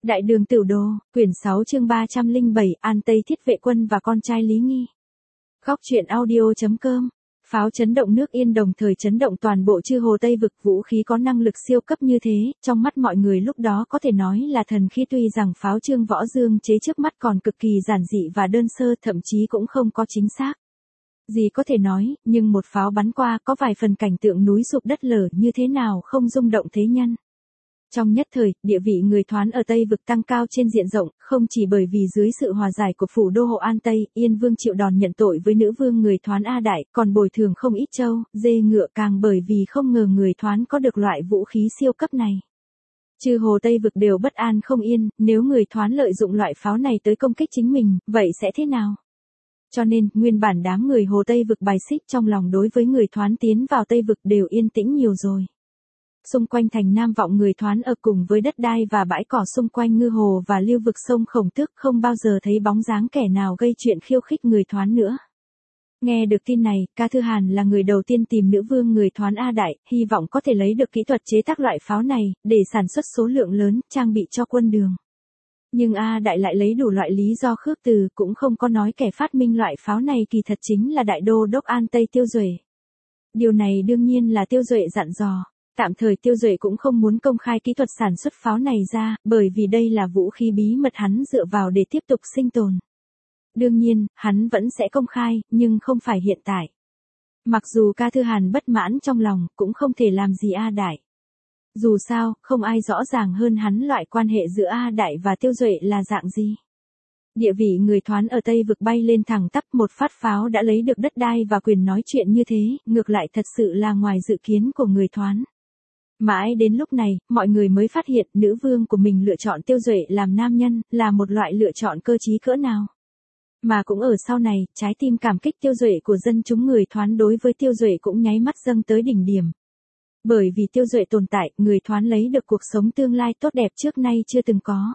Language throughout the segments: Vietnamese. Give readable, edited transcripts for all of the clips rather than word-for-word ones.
Đại đường Tửu Đồ, quyển 6 chương 307, An Tây Thiết Vệ Quân và con trai Lý Nghi. Góc truyện audio.com. Pháo chấn động nước Yên đồng thời chấn động toàn bộ chư Hồ Tây vực, vũ khí có năng lực siêu cấp như thế, trong mắt mọi người lúc đó có thể nói là thần khí, tuy rằng pháo Trương Võ Dương chế trước mắt còn cực kỳ giản dị và đơn sơ, thậm chí cũng không có chính xác gì có thể nói, nhưng một pháo bắn qua có vài phần cảnh tượng núi sụp đất lở như thế nào không rung động thế nhân. Trong nhất thời, địa vị người Thoán ở Tây vực tăng cao trên diện rộng, không chỉ bởi vì dưới sự hòa giải của phủ đô hộ An Tây, Yên Vương chịu đòn nhận tội với nữ vương người Thoán A Đại, còn bồi thường không ít trâu, dê ngựa, càng bởi vì không ngờ người Thoán có được loại vũ khí siêu cấp này. Chư Hồ Tây vực đều bất an không yên, nếu người Thoán lợi dụng loại pháo này tới công kích chính mình, vậy sẽ thế nào? Cho nên, nguyên bản đám người Hồ Tây vực bài xích trong lòng đối với người Thoán tiến vào Tây vực đều yên tĩnh nhiều rồi. Xung quanh thành Nam Vọng người Thoán ở cùng với đất đai và bãi cỏ xung quanh Ngư Hồ và lưu vực sông Khổng Tước không bao giờ thấy bóng dáng kẻ nào gây chuyện khiêu khích người Thoán nữa. Nghe được tin này, Ca Thư Hàn là người đầu tiên tìm nữ vương người Thoán A Đại, hy vọng có thể lấy được kỹ thuật chế tác loại pháo này, để sản xuất số lượng lớn, trang bị cho quân đường. Nhưng A Đại lại lấy đủ loại lý do khước từ, cũng không có nói kẻ phát minh loại pháo này kỳ thật chính là Đại Đô đốc An Tây Tiêu Duệ. Điều này đương nhiên là Tiêu Duệ dặn dò. Tạm thời Tiêu Duệ cũng không muốn công khai kỹ thuật sản xuất pháo này ra, bởi vì đây là vũ khí bí mật hắn dựa vào để tiếp tục sinh tồn. Đương nhiên, hắn vẫn sẽ công khai, nhưng không phải hiện tại. Mặc dù Ca Thư Hàn bất mãn trong lòng, cũng không thể làm gì A Đại. Dù sao, không ai rõ ràng hơn hắn loại quan hệ giữa A Đại và Tiêu Duệ là dạng gì. Địa vị người Thoán ở Tây vực bay lên thẳng tắp, một phát pháo đã lấy được đất đai và quyền nói chuyện như thế, ngược lại thật sự là ngoài dự kiến của người Thoán. Mãi đến lúc này, mọi người mới phát hiện nữ vương của mình lựa chọn Tiêu Duệ làm nam nhân, là một loại lựa chọn cơ trí cỡ nào. Mà cũng ở sau này, trái tim cảm kích Tiêu Duệ của dân chúng người Thoán đối với Tiêu Duệ cũng nháy mắt dâng tới đỉnh điểm. Bởi vì Tiêu Duệ tồn tại, người Thoán lấy được cuộc sống tương lai tốt đẹp trước nay chưa từng có.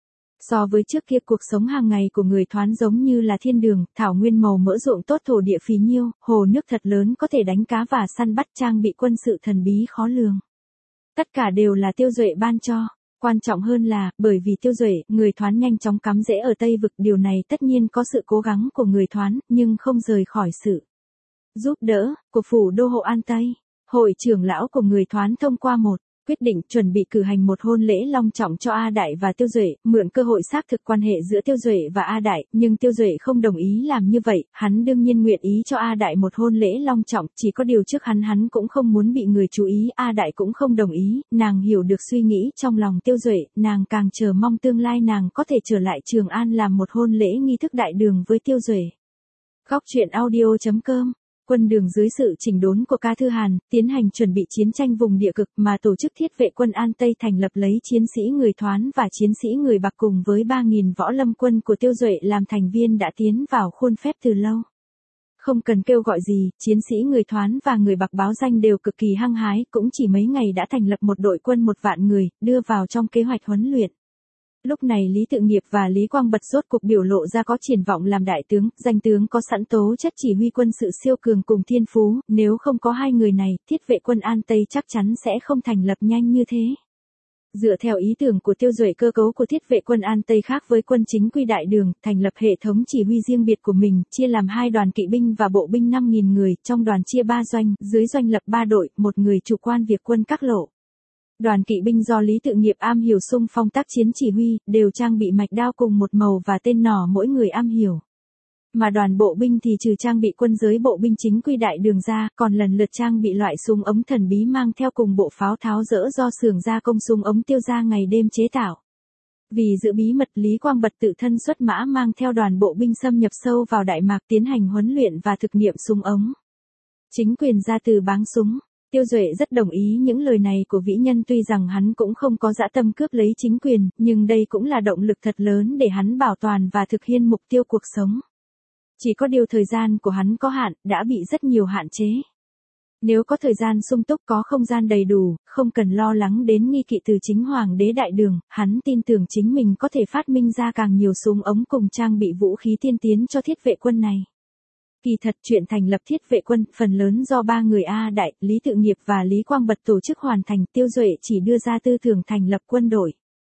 So với trước kia, cuộc sống hàng ngày của người Thoán giống như là thiên đường, thảo nguyên màu mỡ, ruộng tốt, thổ địa phì nhiêu, hồ nước thật lớn có thể đánh cá và săn bắt, trang bị quân sự thần bí khó lường. Tất cả đều là Tiêu Duệ ban cho. Quan trọng hơn là, bởi vì Tiêu Duệ, người Thoán nhanh chóng cắm rễ ở Tây vực, điều này tất nhiên có sự cố gắng của người Thoán, nhưng không rời khỏi sự giúp đỡ của phủ đô hộ An Tây. Hội trưởng lão của người Thoán thông qua một quyết định chuẩn bị cử hành một hôn lễ long trọng cho A Đại và Tiêu Duệ, mượn cơ hội xác thực quan hệ giữa Tiêu Duệ và A Đại, nhưng Tiêu Duệ không đồng ý làm như vậy, hắn đương nhiên nguyện ý cho A Đại một hôn lễ long trọng, chỉ có điều trước hắn cũng không muốn bị người chú ý, A Đại cũng không đồng ý, nàng hiểu được suy nghĩ trong lòng Tiêu Duệ, nàng càng chờ mong tương lai nàng có thể trở lại Trường An làm một hôn lễ nghi thức đại đường với Tiêu Duệ. Góc truyện audio.com. Quân đường dưới sự chỉnh đốn của Ca Thư Hàn, tiến hành chuẩn bị chiến tranh vùng địa cực mà tổ chức Thiết Vệ Quân An Tây thành lập lấy chiến sĩ người Thoán và chiến sĩ người Bạc cùng với 3.000 võ lâm quân của Tiêu Duệ làm thành viên đã tiến vào khuôn phép từ lâu. Không cần kêu gọi gì, chiến sĩ người Thoán và người Bạc báo danh đều cực kỳ hăng hái, cũng chỉ mấy ngày đã thành lập một đội quân 1 vạn người, đưa vào trong kế hoạch huấn luyện. Lúc này Lý Tự Nghiệp và Lý Quang Bật rốt cục biểu lộ ra có triển vọng làm đại tướng, danh tướng có sẵn tố chất chỉ huy quân sự siêu cường cùng thiên phú, nếu không có hai người này, Thiết Vệ Quân An Tây chắc chắn sẽ không thành lập nhanh như thế. Dựa theo ý tưởng của Tiêu Duệ, cơ cấu của Thiết Vệ Quân An Tây khác với quân chính quy đại đường, thành lập hệ thống chỉ huy riêng biệt của mình, chia làm 2 đoàn kỵ binh và bộ binh 5.000 người, trong đoàn chia 3 doanh, dưới doanh lập 3 đội, một người chủ quan việc quân các lộ. Đoàn kỵ binh do Lý Tự Nghiệp am hiểu xung phong tác chiến chỉ huy, đều trang bị mạch đao cùng một màu và tên nỏ mỗi người am hiểu. Mà đoàn bộ binh thì trừ trang bị quân giới bộ binh chính quy đại đường ra, còn lần lượt trang bị loại súng ống thần bí mang theo cùng bộ pháo tháo dỡ do xưởng gia công súng ống Tiêu gia ngày đêm chế tạo. Vì giữ bí mật, Lý Quang Bật tự thân xuất mã mang theo đoàn bộ binh xâm nhập sâu vào Đại Mạc tiến hành huấn luyện và thực nghiệm súng ống. Chính quyền ra từ báng súng. Tiêu Duệ rất đồng ý những lời này của vĩ nhân, tuy rằng hắn cũng không có dã tâm cướp lấy chính quyền, nhưng đây cũng là động lực thật lớn để hắn bảo toàn và thực hiện mục tiêu cuộc sống. Chỉ có điều thời gian của hắn có hạn, đã bị rất nhiều hạn chế. Nếu có thời gian sung túc, có không gian đầy đủ, không cần lo lắng đến nghi kỵ từ chính hoàng đế đại đường, hắn tin tưởng chính mình có thể phát minh ra càng nhiều súng ống cùng trang bị vũ khí tiên tiến cho Thiết Vệ Quân này. Kỳ thật chuyện thành lập Thiết Vệ Quân, phần lớn do 3 người A Đại, Lý Tự Nghiệp và Lý Quang Bật tổ chức hoàn thành, Tiêu Duệ chỉ đưa ra tư tưởng thành lập quân đội.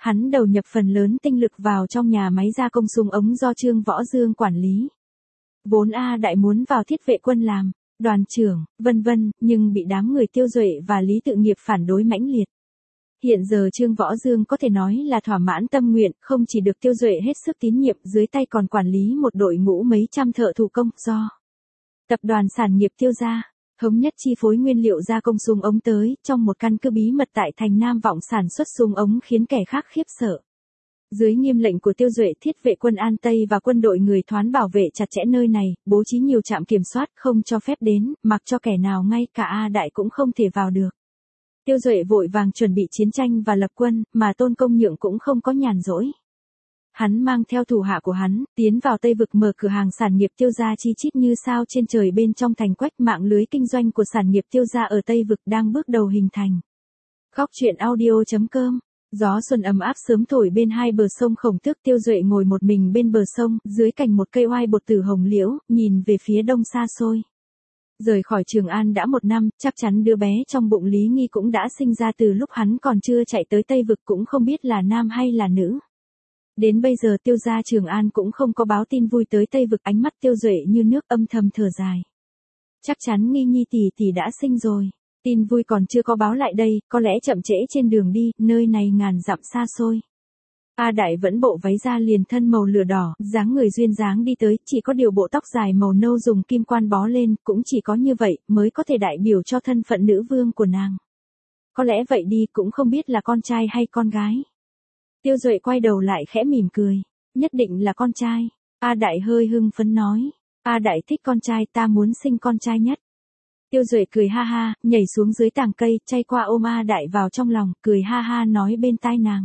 Hắn đầu nhập phần lớn tinh lực vào trong nhà máy gia công súng ống do Trương Võ Dương quản lý. Vốn A Đại muốn vào Thiết Vệ Quân làm đoàn trưởng, vân vân, nhưng bị đám người Tiêu Duệ và Lý Tự Nghiệp phản đối mãnh liệt. Hiện giờ Trương Võ Dương có thể nói là thỏa mãn tâm nguyện, không chỉ được Tiêu Duệ hết sức tín nhiệm, dưới tay còn quản lý một đội ngũ mấy trăm thợ thủ công do tập đoàn sản nghiệp Tiêu gia thống nhất chi phối nguyên liệu gia công súng ống tới, trong một căn cứ bí mật tại thành Nam Vọng sản xuất súng ống khiến kẻ khác khiếp sợ. Dưới nghiêm lệnh của Tiêu Duệ, Thiết Vệ Quân An Tây và quân đội người Thoán bảo vệ chặt chẽ nơi này, bố trí nhiều trạm kiểm soát, không cho phép đến, mặc cho kẻ nào ngay cả A Đại cũng không thể vào được. Tiêu Duệ vội vàng chuẩn bị chiến tranh và lập quân, mà Tôn Công Nhượng cũng không có nhàn rỗi. Hắn mang theo thủ hạ của hắn, tiến vào Tây Vực mở cửa hàng sản nghiệp Tiêu gia chi chít như sao trên trời bên trong thành Quách. Mạng lưới kinh doanh của sản nghiệp Tiêu gia ở Tây Vực đang bước đầu hình thành. Góc truyện audio.com. Gió xuân ấm áp sớm thổi bên hai bờ sông Khổng Tước. Tiêu Duệ ngồi một mình bên bờ sông, dưới cành một cây oai bột tử hồng liễu, nhìn về phía đông xa xôi. Rời khỏi Trường An đã 1 năm, chắc chắn đứa bé trong bụng Lý Nghi cũng đã sinh ra từ lúc hắn còn chưa chạy tới Tây Vực, cũng không biết là nam hay là nữ. Đến bây giờ Tiêu gia Trường An cũng không có báo tin vui tới Tây Vực. Ánh mắt Tiêu Duệ như nước, âm thầm thở dài. Chắc chắn Nghi Nhi tỷ tỷ đã sinh rồi. Tin vui còn chưa có báo lại đây, có lẽ chậm trễ trên đường đi, nơi này ngàn dặm xa xôi. A Đại vẫn bộ váy da liền thân màu lửa đỏ, dáng người duyên dáng đi tới, chỉ có điều bộ tóc dài màu nâu dùng kim quan bó lên, cũng chỉ có như vậy mới có thể đại biểu cho thân phận nữ vương của nàng. Có lẽ vậy đi, cũng không biết là con trai hay con gái. Tiêu Duệ quay đầu lại khẽ mỉm cười, nhất định là con trai. A Đại hơi hưng phấn nói, A Đại thích con trai, ta muốn sinh con trai nhất. Tiêu Duệ cười ha ha, nhảy xuống dưới tàng cây, chay qua ôm A Đại vào trong lòng, cười ha ha nói bên tai nàng.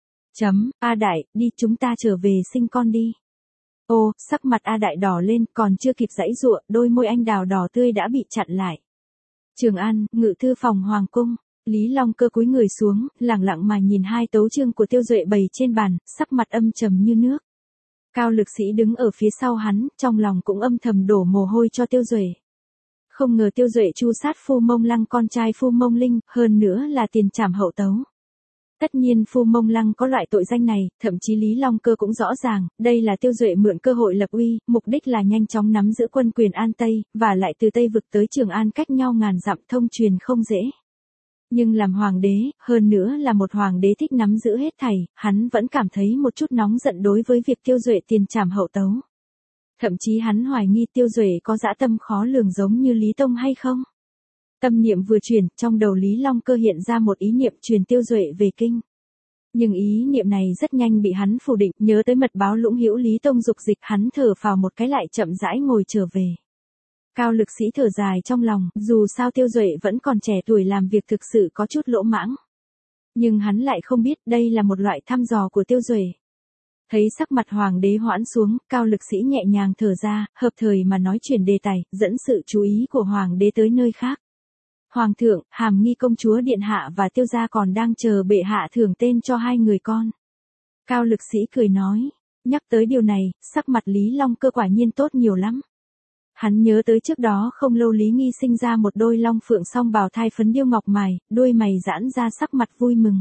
A Đại, đi, chúng ta trở về sinh con đi. Ô, sắc mặt A Đại đỏ lên, còn chưa kịp giãy giụa, đôi môi anh đào đỏ tươi đã bị chặn lại. Trường An, ngự thư phòng hoàng cung. Lý Long Cơ cúi người xuống, lẳng lặng mà nhìn hai tấu chương của Tiêu Duệ bày trên bàn, sắc mặt âm trầm như nước. Cao Lực Sĩ đứng ở phía sau hắn, trong lòng cũng âm thầm đổ mồ hôi cho Tiêu Duệ. Không ngờ Tiêu Duệ tru sát Phu Mông Lăng, con trai Phu Mông Linh, hơn nữa là tiền trảm hậu tấu. Tất nhiên Phu Mông Lăng có loại tội danh này, thậm chí Lý Long Cơ cũng rõ ràng, đây là Tiêu Duệ mượn cơ hội lập uy, mục đích là nhanh chóng nắm giữ quân quyền An Tây, và lại từ Tây Vực tới Trường An cách nhau ngàn dặm, thông truyền không dễ. Nhưng làm hoàng đế, hơn nữa là một hoàng đế thích nắm giữ hết thảy, hắn vẫn cảm thấy một chút nóng giận đối với việc Tiêu Duệ tiền trảm hậu tấu. Thậm chí hắn hoài nghi Tiêu Duệ có dã tâm khó lường giống như Lý Tông hay không. Tâm niệm vừa chuyển, trong đầu Lý Long Cơ hiện ra một ý niệm truyền Tiêu Duệ về kinh. Nhưng ý niệm này rất nhanh bị hắn phủ định, nhớ tới mật báo Lũng Hữu Lý Tông dục dịch, hắn thở phào một cái lại chậm rãi ngồi trở về. Cao Lực Sĩ thở dài trong lòng, dù sao Tiêu Duệ vẫn còn trẻ tuổi, làm việc thực sự có chút lỗ mãng. Nhưng hắn lại không biết đây là một loại thăm dò của Tiêu Duệ. Thấy sắc mặt hoàng đế hoãn xuống, Cao Lực Sĩ nhẹ nhàng thở ra, hợp thời mà nói chuyển đề tài, dẫn sự chú ý của hoàng đế tới nơi khác. Hoàng thượng, Hàm Nghi công chúa điện hạ và Tiêu gia còn đang chờ bệ hạ thưởng tên cho hai người con. Cao Lực Sĩ cười nói, nhắc tới điều này, sắc mặt Lý Long Cơ quả nhiên tốt nhiều lắm. Hắn nhớ tới trước đó không lâu Lý Nghi sinh ra một đôi long phượng song bào thai phấn điêu ngọc mài, đôi mày giãn ra sắc mặt vui mừng.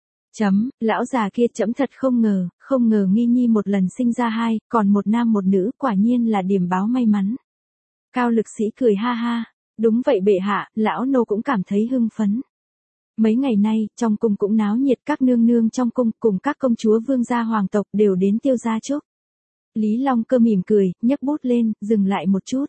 Lão già kia trẫm thật không ngờ Nghi Nhi một lần sinh ra hai, còn một nam một nữ, quả nhiên là điểm báo may mắn. Cao Lực Sĩ cười ha ha, đúng vậy bệ hạ, lão nô cũng cảm thấy hưng phấn. Mấy ngày nay, trong cung cũng náo nhiệt, các nương nương trong cung cùng các công chúa vương gia hoàng tộc đều đến Tiêu gia chúc. Lý Long Cơ mỉm cười, nhấc bút lên, dừng lại một chút.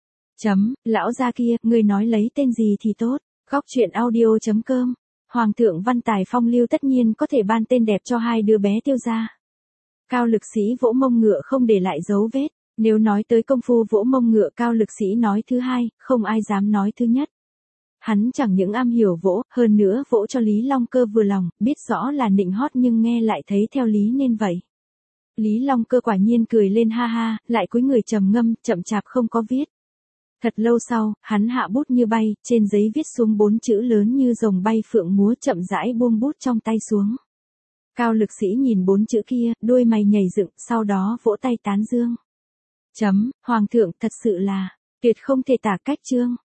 Lão gia kia, ngươi nói lấy tên gì thì tốt. Góc truyện audio.com. Hoàng thượng văn tài phong lưu tất nhiên có thể ban tên đẹp cho hai đứa bé Tiêu gia. Cao Lực Sĩ vỗ mông ngựa không để lại dấu vết. Nếu nói tới công phu vỗ mông ngựa, Cao Lực Sĩ nói thứ hai, không ai dám nói thứ nhất. Hắn chẳng những am hiểu vỗ, hơn nữa vỗ cho Lý Long Cơ vừa lòng, biết rõ là nịnh hót nhưng nghe lại thấy theo lý nên vậy. Lý Long Cơ quả nhiên cười lên ha ha, lại cúi người trầm ngâm, chậm chạp không có viết. Thật lâu sau, hắn hạ bút như bay, trên giấy viết xuống 4 chữ lớn như rồng bay phượng múa, chậm rãi buông bút trong tay xuống. Cao Lực Sĩ nhìn 4 chữ kia, đôi mày nhảy dựng, sau đó vỗ tay tán dương. Hoàng thượng thật sự là tuyệt không thể tả cách chương.